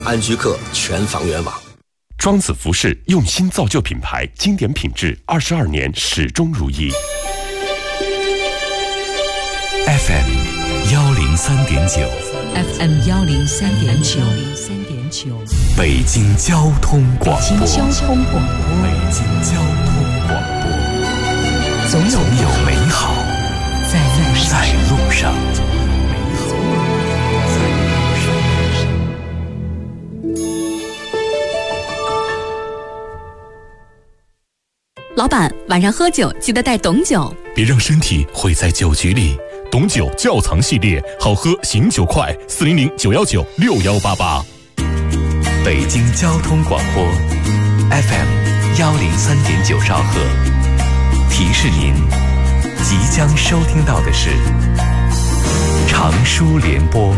安居客全房源网。 庄子服饰用心造就品牌，经典品质22年始终如一。 FM 103.9 FM 103.9 北京交通广播。 北京交通广播。 北京交通广播。总有美好在路上。 老板，晚上喝酒记得带董酒， 别让身体毁在酒局里。董酒窖藏系列，好喝醒酒快，400-919-6188。北京交通广播 FM 103.9兆赫，提示您即将收听到的是长舒联播。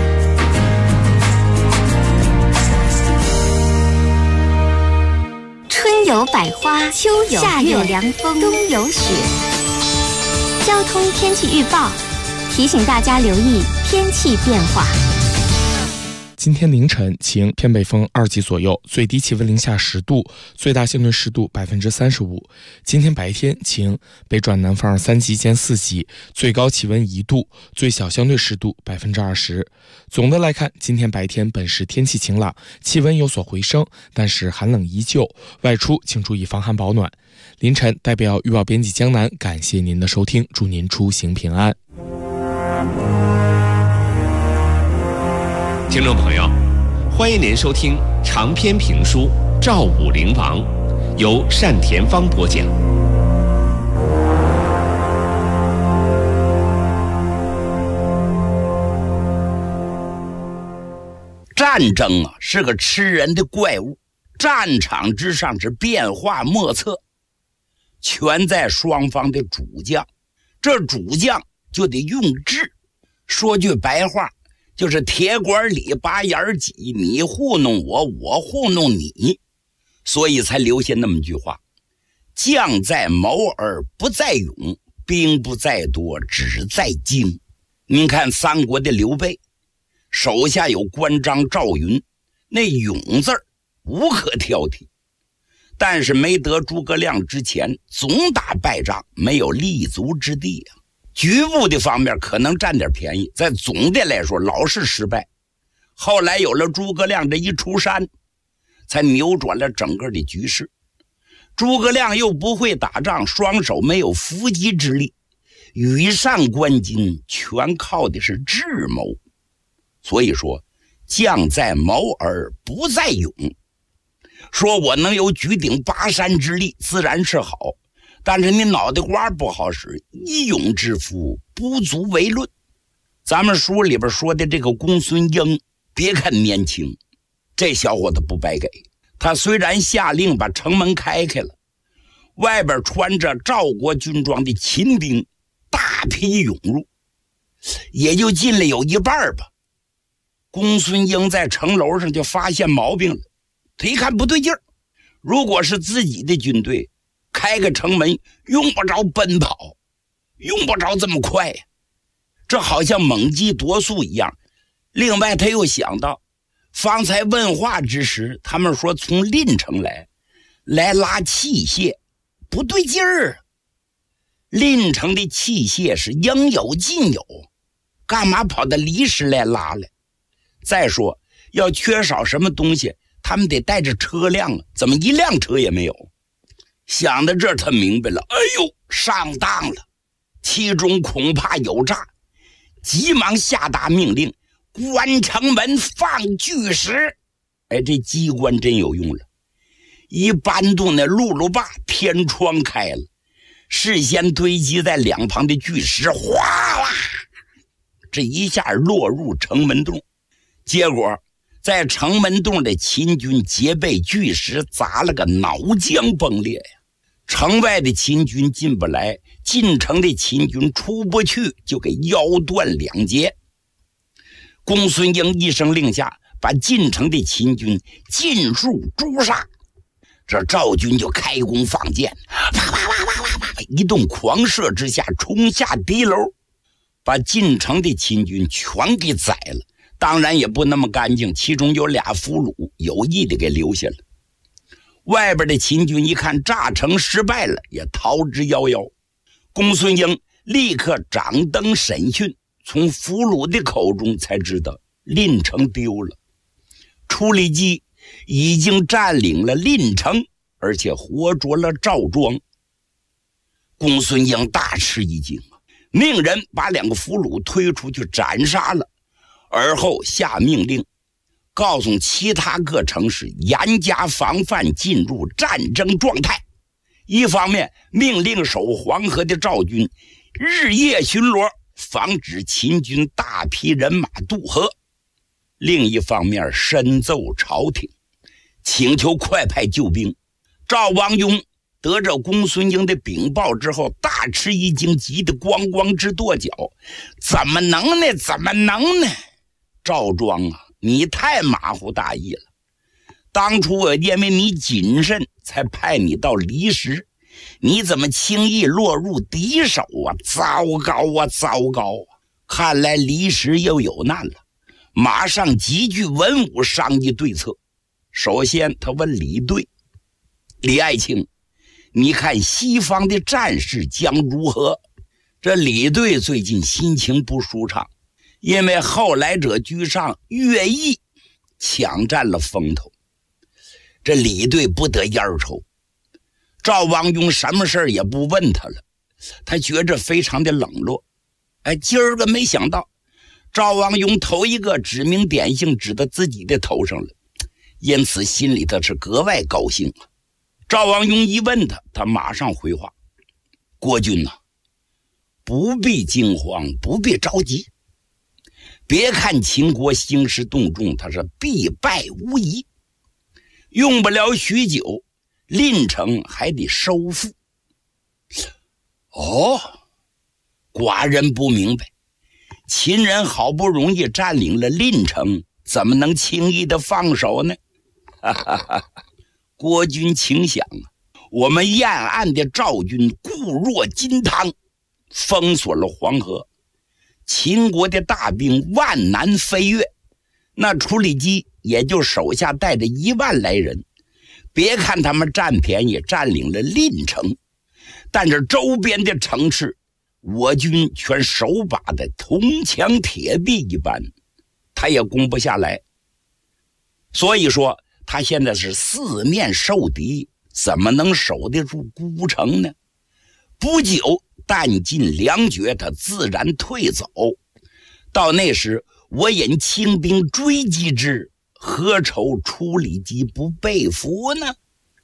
春有百花，秋有夏有凉风，冬有雪。交通天气预报提醒大家留意天气变化。 今天凌晨晴，偏北风2级左右，最低气温零下10度，最大相对湿度35%。今天白天晴，北转南风3级兼4级，最高气温1度，最小相对湿度20%。总的来看，今天白天本市天气晴朗，气温有所回升，但是寒冷依旧，外出请注意防寒保暖。凌晨代表预报编辑江南感谢您的收听，祝您出行平安。 听众朋友，欢迎您收听长篇评书《赵武灵王》，由单田芳播讲。 战争啊，是个吃人的怪物，战场之上是变化莫测，全在双方的主将。这主将就得用智，说句白话，就是铁管里拔眼挤，你糊弄我，我糊弄你，所以才留下那么句话：将在谋而不在勇，兵不在多，只在精。您看三国的刘备，手下有关张赵云，那勇字儿无可挑剔，但是没得诸葛亮之前，总打败仗，没有立足之地啊。局部的方面可能占点便宜，在总的来说老是失败。后来有了诸葛亮这一出山，才扭转了整个的局势。诸葛亮又不会打仗，双手没有伏击之力，羽扇纶巾全靠的是智谋。所以说，将在谋而不在勇。说我能有举鼎拔山之力，自然是好，但是你脑袋瓜不好使，一勇之夫不足为论。咱们书里边说的这个公孙婴，别看年轻，这小伙子不白给。他虽然下令把城门开了，外边穿着赵国军装的秦兵大批涌入，也就进了有一半吧。公孙婴在城楼上就发现毛病了，他一看不对劲儿，如果是自己的军队，开个城门用不着奔跑，用不着这么快呀，这好像猛鸡夺粟一样。另外他又想到方才问话之时，他们说从临城来拉器械，不对劲儿。临城的器械是应有尽有，干嘛跑到离石来拉来？再说要缺少什么东西，他们得带着车辆啊，怎么一辆车也没有？想到这儿他明白了，哎呦，上当了，其中恐怕有诈，急忙下达命令，关城门放巨石。哎，这机关真有用了，一搬动那辘把，天窗开了，事先堆积在两旁的巨石哗啦，这一下落入城门洞。结果在城门洞的秦军皆被巨石砸了个脑浆崩裂呀！城外的秦军进不来，进城的秦军出不去，就给腰断两截。公孙婴一声令下，把进城的秦军尽数诛杀。这赵军就开弓放箭，啪啪啪啪啪啪，一顿狂射之下，冲下敌楼，把进城的秦军全给宰了。 当然也不那么干净，其中有俩俘虏有意的给留下了。外边的秦军一看炸城失败了，也逃之夭夭。公孙英立刻掌灯审讯，从俘虏的口中才知道蔺城丢了。楚里基已经占领了蔺城，而且活捉了赵庄。公孙英大吃一惊，命人把两个俘虏推出去斩杀了，而后下命令告诉其他各城市严加防范，进入战争状态。一方面命令守黄河的赵军日夜巡逻，防止秦军大批人马渡河；另一方面深奏朝廷，请求快派救兵。赵王雍得着公孙英的禀报之后，大吃一惊，急得咣咣直跺脚。怎么能呢？怎么能呢？赵庄啊，你太马虎大意了。当初我因为你谨慎才派你到离石，你怎么轻易落入敌手啊？糟糕啊，糟糕啊！看来离石又有难了，马上集聚文武商议对策。首先他问李队：李爱卿，你看西方的战事将如何？这李队最近心情不舒畅，因为后来者居上乐毅抢占了风头，这李队不得烟抽。赵王雍什么事也不问他了，他觉着非常的冷落。今儿个没想到赵王雍头一个指名点姓指到自己的头上了，因此心里头是格外高兴啊。赵王雍一问他，他马上回话：国君呐，不必惊慌，不必着急。别看秦国兴师动众，他是必败无疑，用不了许久，蔺城还得收复。哦，寡人不明白，秦人好不容易占领了蔺城，怎么能轻易的放手呢？哈哈哈！国君请想啊，我们燕岸的赵军固若金汤，封锁了黄河，秦国的大兵万难飞越，那楚里基也就手下带着1万来人。别看他们占便宜占领了蔺城，但是周边的城市我军全手把的铜墙铁壁一般，他也攻不下来。所以说他现在是四面受敌，怎么能守得住孤城呢？不久弹尽粮绝，他自然退走。到那时我引轻兵追击之，何愁楚里基不被俘呢？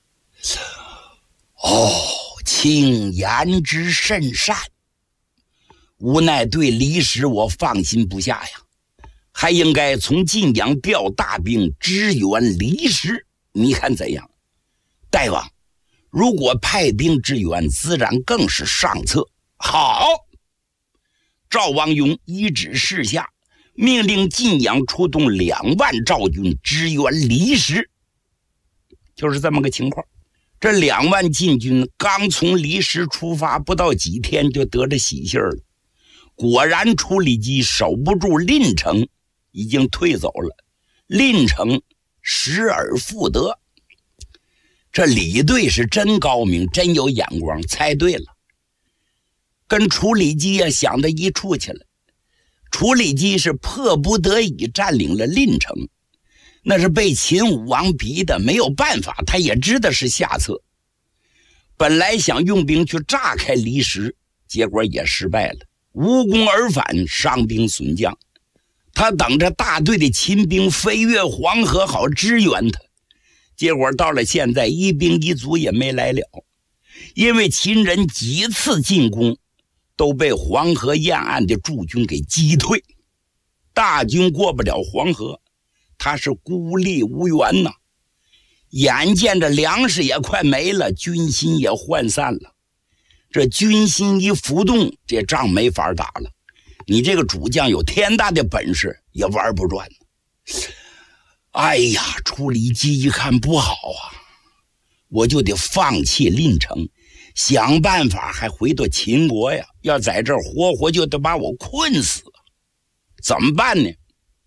哦，卿言之甚善，无奈对离石我放心不下呀，还应该从晋阳调大兵支援离石，你看怎样？大王，如果派兵支援，自然更是上策。好！赵王雍一指示下，命令晋阳出动2万赵军支援离石。就是这么个情况。这2万晋军刚从离石出发，不到几天就得着喜信了。果然楚里基守不住蔺城，已经退走了，蔺城失而复得。这李队是真高明，真有眼光，猜对了，跟楚里基也想到一处去了。楚里基是迫不得已占领了蔺城，那是被秦武王逼的，没有办法，他也知道是下策。本来想用兵去炸开离石，结果也失败了，无功而返，伤兵损将。他等着大队的秦兵飞越黄河好支援他，结果到了现在一兵一卒也没来了，因为秦人几次进攻都被黄河沿岸的驻军给击退，大军过不了黄河，他是孤立无援呐。眼见着粮食也快没了，军心也涣散了。这军心一浮动，这仗没法打了。你这个主将有天大的本事，也玩不转。哎呀，楚里基一看不好啊，我就得放弃蔺城，想办法还回到秦国呀。要在这儿活活就得把我困死，怎么办呢？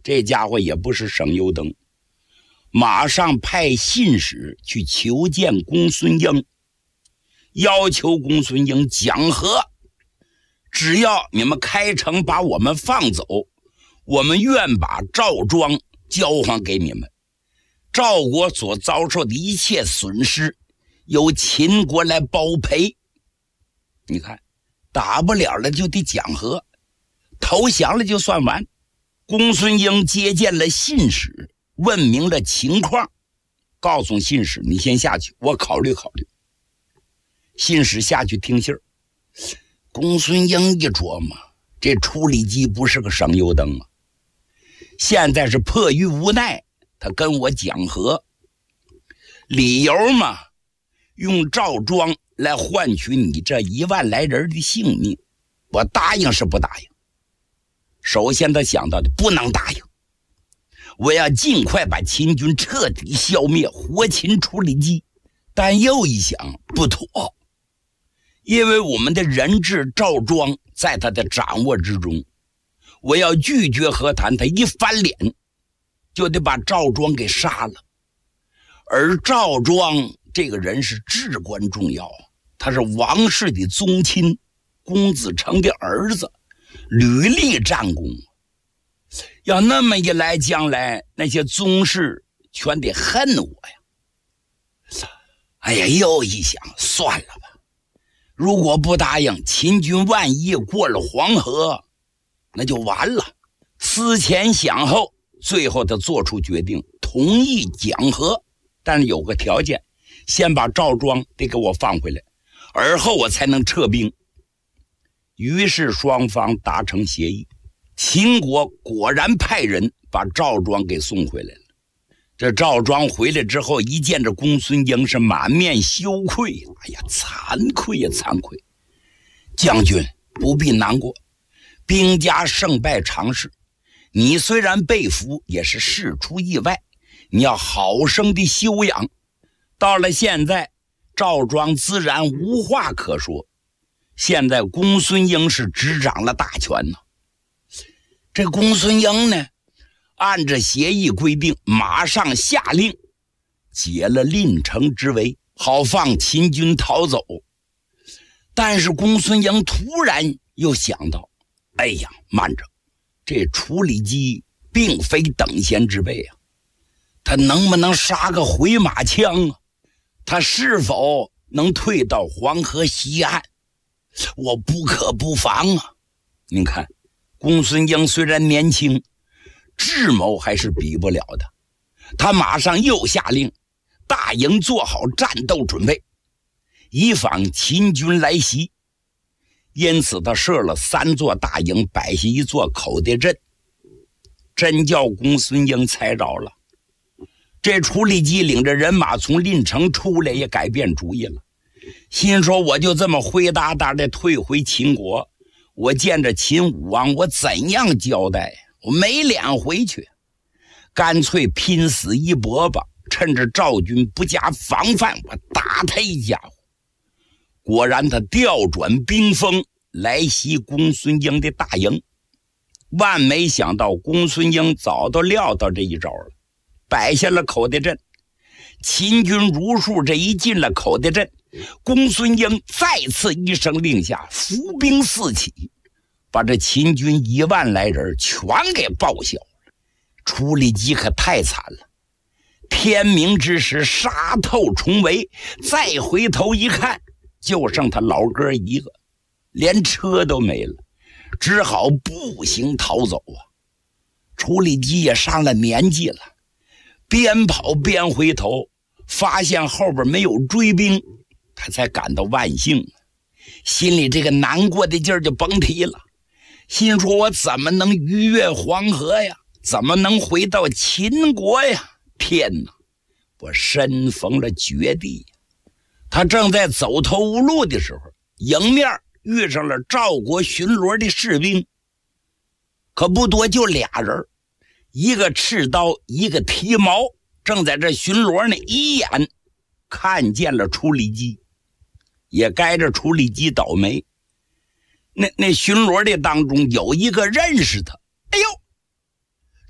这家伙也不是省油灯，马上派信使去求见公孙英，要求公孙英讲和，只要你们开城把我们放走，我们愿把赵庄交还给你们。赵国所遭受的一切损失由秦国来包赔。你看，打不了了就得讲和，投降了就算完。公孙英接见了信使，问明了情况，告诉信使你先下去，我考虑考虑。信使下去听信儿，公孙英一琢磨，这处理机不是个省油灯啊，现在是迫于无奈，他跟我讲和，理由嘛，用赵庄来换取你这1万来人的性命，我答应是不答应。首先他想到的不能答应，我要尽快把秦军彻底消灭，活擒处理机。但又一想不妥，因为我们的人质赵庄在他的掌握之中，我要拒绝和谈，他一翻脸就得把赵庄给杀了。而赵庄这个人是至关重要，他是王氏的宗亲，公子成的儿子，屡立战功。要那么一来，将来那些宗室全得恨我呀。哎呀，又一想算了吧，如果不答应，秦军万一过了黄河，那就完了。思前想后，最后他做出决定，同意讲和，但是有个条件，先把赵庄得给我放回来，而后我才能撤兵。于是双方达成协议，秦国果然派人把赵庄给送回来了。这赵庄回来之后，一见着公孙英是满面羞愧，哎呀，惭愧呀，惭愧！将军不必难过，兵家胜败常事，你虽然被俘，也是事出意外，你要好生的休养。到了现在，赵庄自然无话可说，现在公孙英是执掌了大权呢。这公孙英呢，按着协议规定，马上下令解了令城之围，好放秦军逃走。但是公孙英突然又想到，哎呀，慢着，这处理机并非等闲之辈啊，他能不能杀个回马枪啊？他是否能退到黄河西岸？我不可不防啊！您看，公孙英虽然年轻，智谋还是比不了的。他马上又下令大营做好战斗准备，以防秦军来袭。因此他设了3座大营，摆下一座口袋阵。真叫公孙英猜着了。这处理机领着人马从临城出来，也改变主意了，心说我就这么灰哒哒的退回秦国，我见着秦武王我怎样交代？我没脸回去，干脆拼死一搏吧，趁着赵军不加防范，我打他一家伙。果然他调转兵锋来袭公孙英的大营，万没想到公孙英早都料到这一招了，摆下了口袋阵。秦军如数这一进了口袋阵，公孙英再次一声令下，伏兵四起，把这秦军1万来人全给报销了。处理机可太惨了，天明之时杀透重围，再回头一看，就剩他老哥一个，连车都没了，只好步行逃走啊。处理机也上了年纪了，边跑边回头，发现后边没有追兵，他才感到万幸，心里这个难过的劲儿就甭提了。心说我怎么能逾越黄河呀？怎么能回到秦国呀？天哪，我身逢了绝地。他正在走投无路的时候，迎面遇上了赵国巡逻的士兵，可不多，就俩人，一个持刀，一个提矛，正在这巡逻呢。一眼看见了处理机，也该着处理机倒霉。那巡逻的当中有一个认识他，哎呦，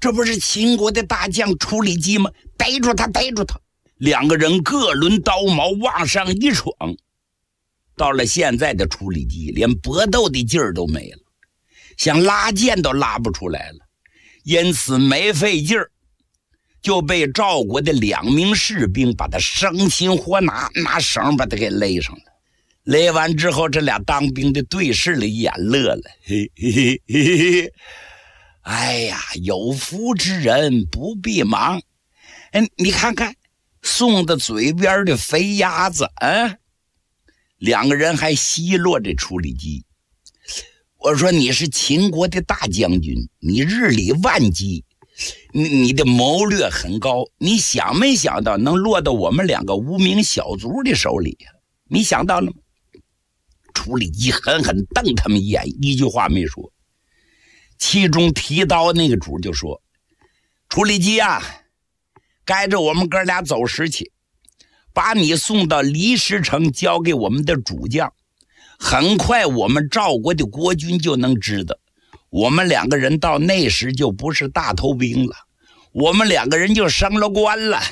这不是秦国的大将楚里基吗？逮住他，逮住他！两个人各抡刀矛往上一闯。到了现在的楚里基连搏斗的劲儿都没了，想拉剑都拉不出来了，因此没费劲儿就被赵国的2名士兵把他生擒活拿绳把他给勒上了。勒完之后，这俩当兵的对视了一眼，乐了，嘿嘿嘿嘿嘿。哎呀，有福之人不必忙。你看看送到嘴边的肥鸭子啊！两个人还奚落这楚里基。我说你是秦国的大将军，你日理万机，你的谋略很高，你想没想到能落到我们2个无名小卒的手里呀？你想到了吗？楚里基狠狠瞪他们一眼，一句话没说。其中提刀那个主就说：楚里基啊，该着我们哥俩走时去，把你送到离石城交给我们的主将，很快我们赵国的国君就能知道，我们2个人到那时就不是大头兵了，我们2个人就升了官了。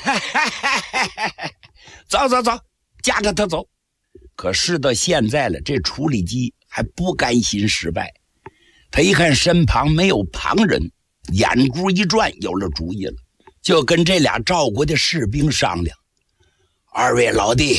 走走走，架着他走。可是到现在了，这楚里基还不甘心失败，他一看身旁没有旁人，眼珠一转，有了主意了，就跟这俩赵国的士兵商量：二位老弟，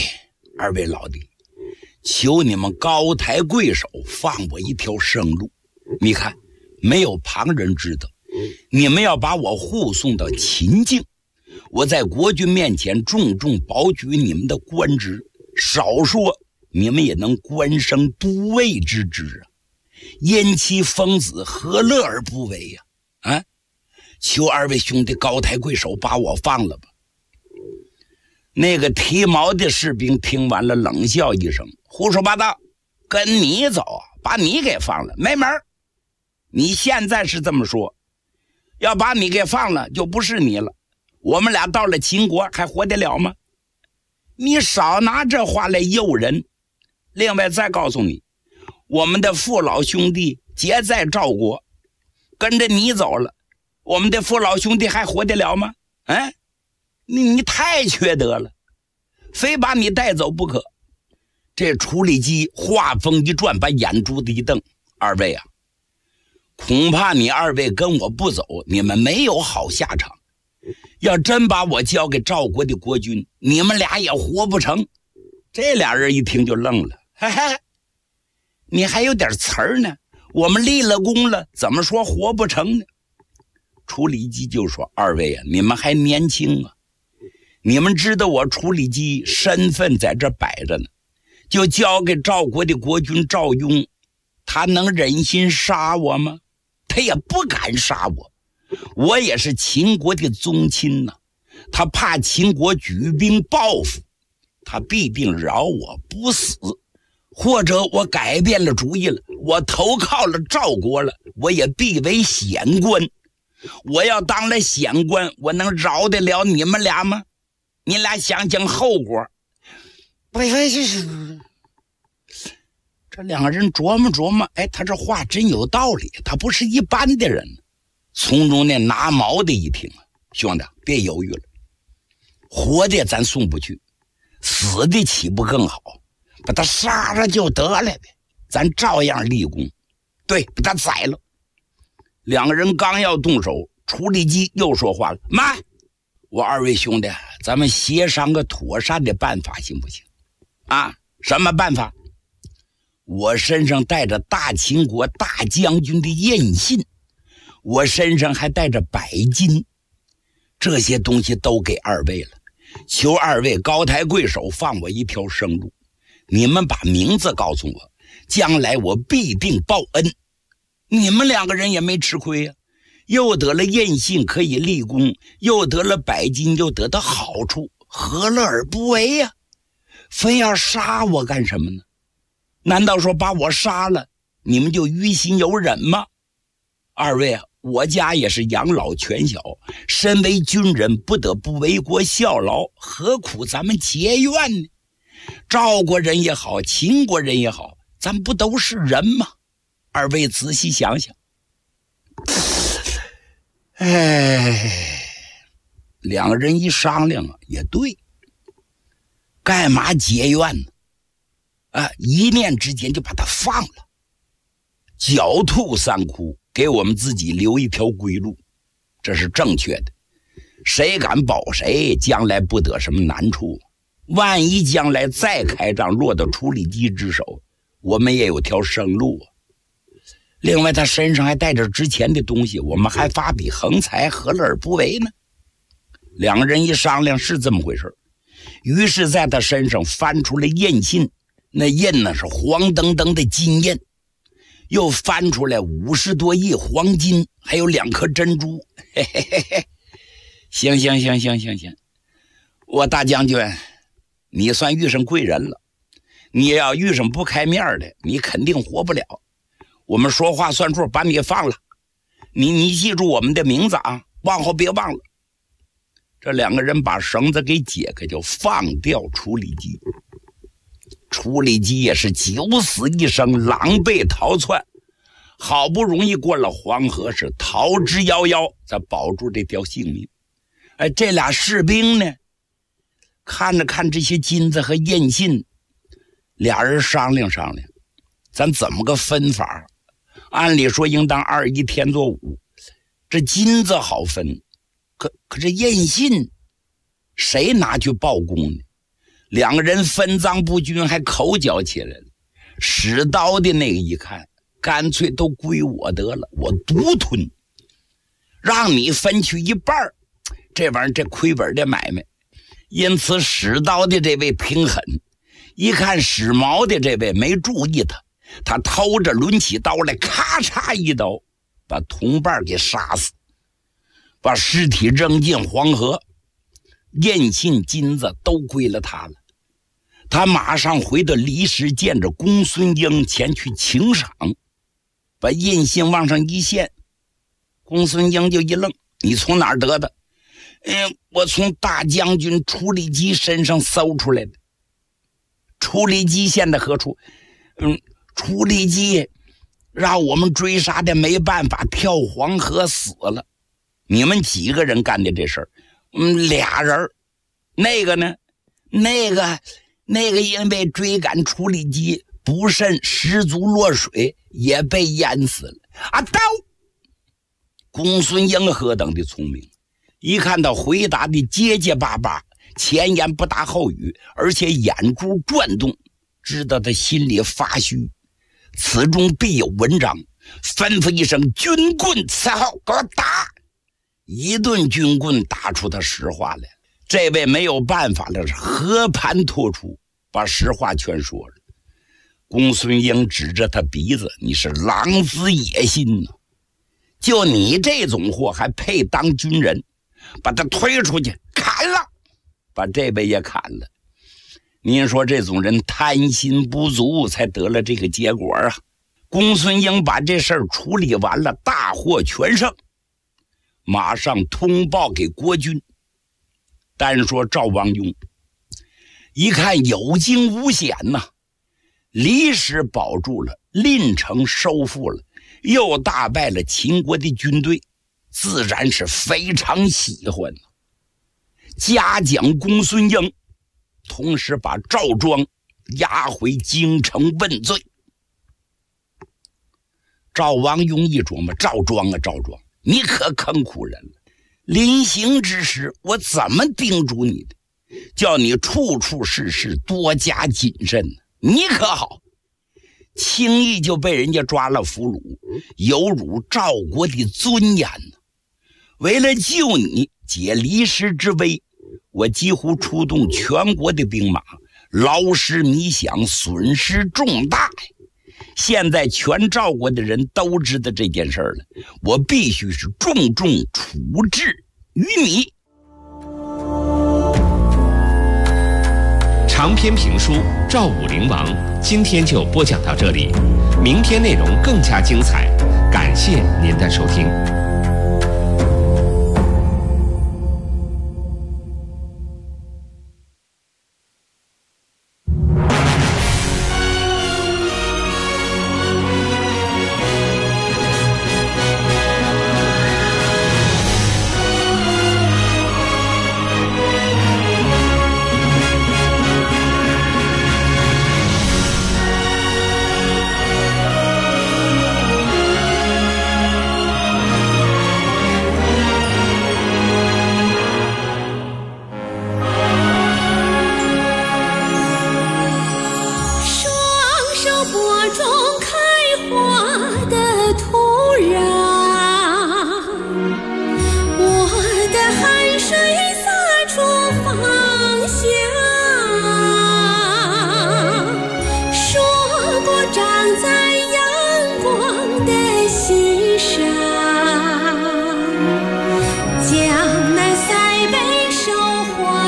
求你们高抬贵手，放我一条生路。你看，没有旁人知道，你们要把我护送到秦境，我在国君面前重重保举你们的官职，少说你们也能官升都尉之职啊！燕妻疯子，何乐而不为呀？啊！求二位兄弟高抬贵手，把我放了吧。那个提矛的士兵听完了，冷笑一声：胡说八道，跟你走，把你给放了，没门儿！你现在是这么说，要把你给放了，就不是你了。我们俩到了秦国，还活得了吗？你少拿这话来诱人。另外再告诉你，我们的父老兄弟皆在赵国，跟着你走了，我们的父老兄弟还活得了吗？你太缺德了，非把你带走不可。这楚里基话锋一转，把眼珠子一瞪：二位啊，恐怕你二位跟我不走，你们没有好下场。要真把我交给赵国的国君，你们俩也活不成。这俩人一听就愣了：嘿嘿，你还有点词儿呢，我们立了功了，怎么说活不成呢？楚里基就说：二位啊，你们还年轻啊，你们知道我楚里基身份在这摆着呢，就交给赵国的国君赵雍，他能忍心杀我吗？他也不敢杀我，我也是秦国的宗亲呐，他怕秦国举兵报复，他必定饶我不死。或者我改变了主意了，我投靠了赵国了，我也必为显官。我要当了显官，我能饶得了你们俩吗？你俩想想后果。这两个人琢磨琢磨，他这话真有道理，他不是一般的人。从中那拿矛的一听，兄弟别犹豫了，活的咱送不去，死的岂不更好？把他杀了就得了呗，咱照样立功。对，把他宰了。两个人刚要动手，楚里基又说话了：妈，我二位兄弟，咱们协商个妥善的办法行不行？啊，什么办法？我身上带着大秦国大将军的印信，我身上还带着百金，这些东西都给二位了，求二位高抬贵手，放我一条生路。你们把名字告诉我，将来我必定报恩。你们两个人也没吃亏呀，又得了印信可以立功，又得了百金，又得到好处，何乐而不为呀？非要杀我干什么呢？难道说把我杀了，你们就于心有忍吗？二位啊，我家也是养老全小，身为军人不得不为国效劳，何苦咱们结怨呢？赵国人也好，秦国人也好，咱不都是人吗？二位仔细想想。 两个人一商量啊，也对，干嘛结怨呢？一念之间就把他放了，狡兔三窟，给我们自己留一条归路，这是正确的。谁敢保谁，将来不得什么难处。万一将来再开仗落到处理机之手，我们也有条生路啊。另外他身上还带着值钱的东西，我们还发笔横财，何乐而不为呢？两个人一商量是这么回事，于是在他身上翻出了印信，那印呢是黄澄澄的金印，又翻出来50多亿黄金，还有2颗珍珠。嘿嘿嘿嘿，行，我大将军，你算遇上贵人了。你要遇上不开面的，你肯定活不了。我们说话算数，把你放了。你记住我们的名字啊，往后别忘了。这两个人把绳子给解开，就放掉处理机。处理机也是九死一生，狼狈逃窜，好不容易过了黄河，是逃之夭夭，才保住这条性命。这俩士兵呢，看着看这些金子和印信，俩人商量商量，咱怎么个分法？按理说应当21天作5，这金子好分，可这印信谁拿去报功呢？两个人分赃不均，还口角起来了。使刀的那个一看，干脆都归我得了，我独吞，让你分去一半，这玩意儿这亏本的买卖。因此使刀的这位平狠，一看使矛的这位没注意他偷着抡起刀来，咔嚓一刀把同伴给杀死，把尸体扔进黄河，印信金子都归了他了。他马上回到离石，见着公孙英前去请赏，把印信往上一献。公孙英就一愣，你从哪儿得的？我从大将军处理机身上搜出来的。处理机现在何处？处理机让我们追杀的没办法，跳黄河死了。你们几个人干的这事儿？2人。那个呢？那个因为追赶处理机不慎失足落水，也被淹死了。刀！公孙英何等的聪明，一看到回答的结结巴巴，前言不搭后语，而且眼珠转动，知道他心里发虚，此中必有文章，吩咐一声军棍伺候，给我打！一顿军棍打出他实话来。这位没有办法了，是和盘托出，把实话全说了。公孙英指着他鼻子，你是狼子野心呢，就你这种货还配当军人？把他推出去砍了，把这位也砍了。您说这种人贪心不足，才得了这个结果啊。公孙英把这事儿处理完了，大获全胜，马上通报给国君。单说赵王雍一看有惊无险呐，离石保住了，蔺城收复了，又大败了秦国的军队，自然是非常喜欢，嘉奖公孙英，同时把赵庄押回京城问罪。赵王雍一琢磨，赵庄，你可坑苦人了。临行之时，我怎么叮嘱你的？叫你处处事事多加谨慎呢。你可好，轻易就被人家抓了俘虏，有辱赵国的尊严呢。为了救你解离石之危，我几乎出动全国的兵马，劳师弥饷，损失重大呀。现在全赵国的人都知道这件事了，我必须是重重处置于你。 长篇评书《赵武灵王》今天就播讲到这里，明天内容更加精彩，感谢您的收听。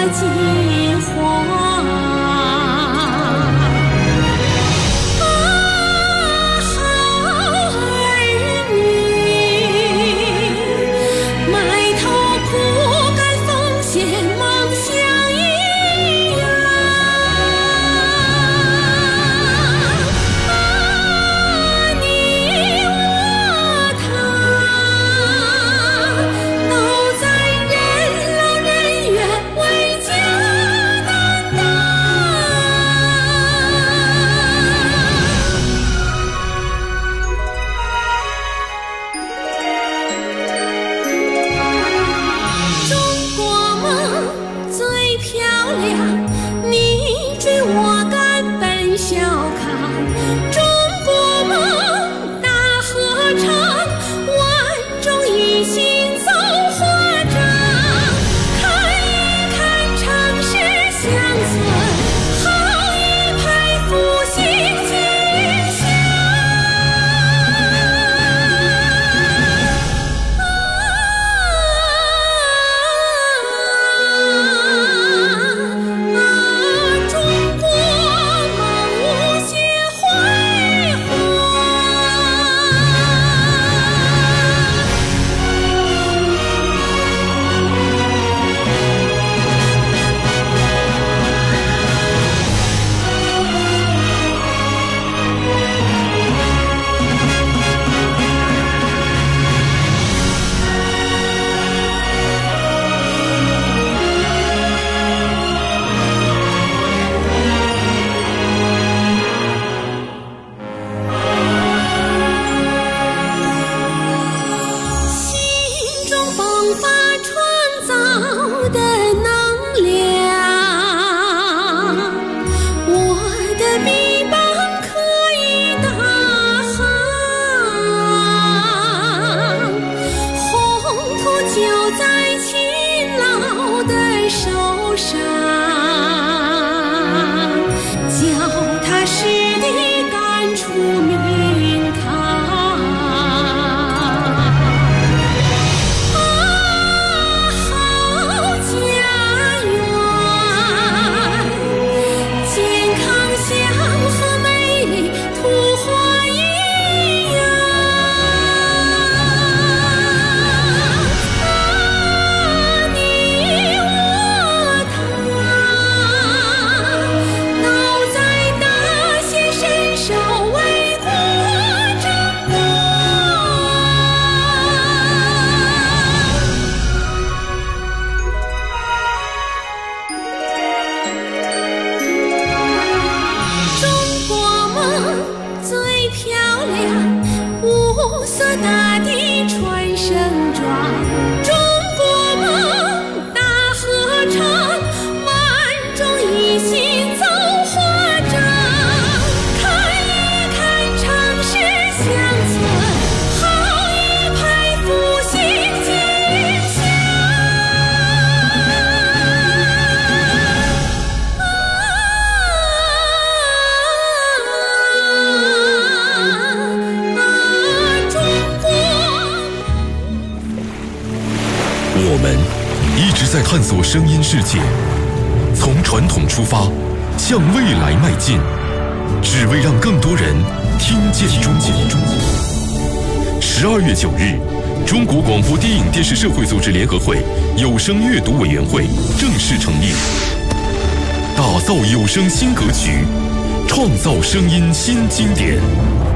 金花。 我们一直在探索声音世界，从传统出发，向未来迈进，只为让更多人听见中国。12月9日，中国广播电影电视社会组织联合会有声阅读委员会正式成立，打造有声新格局，创造声音新经典。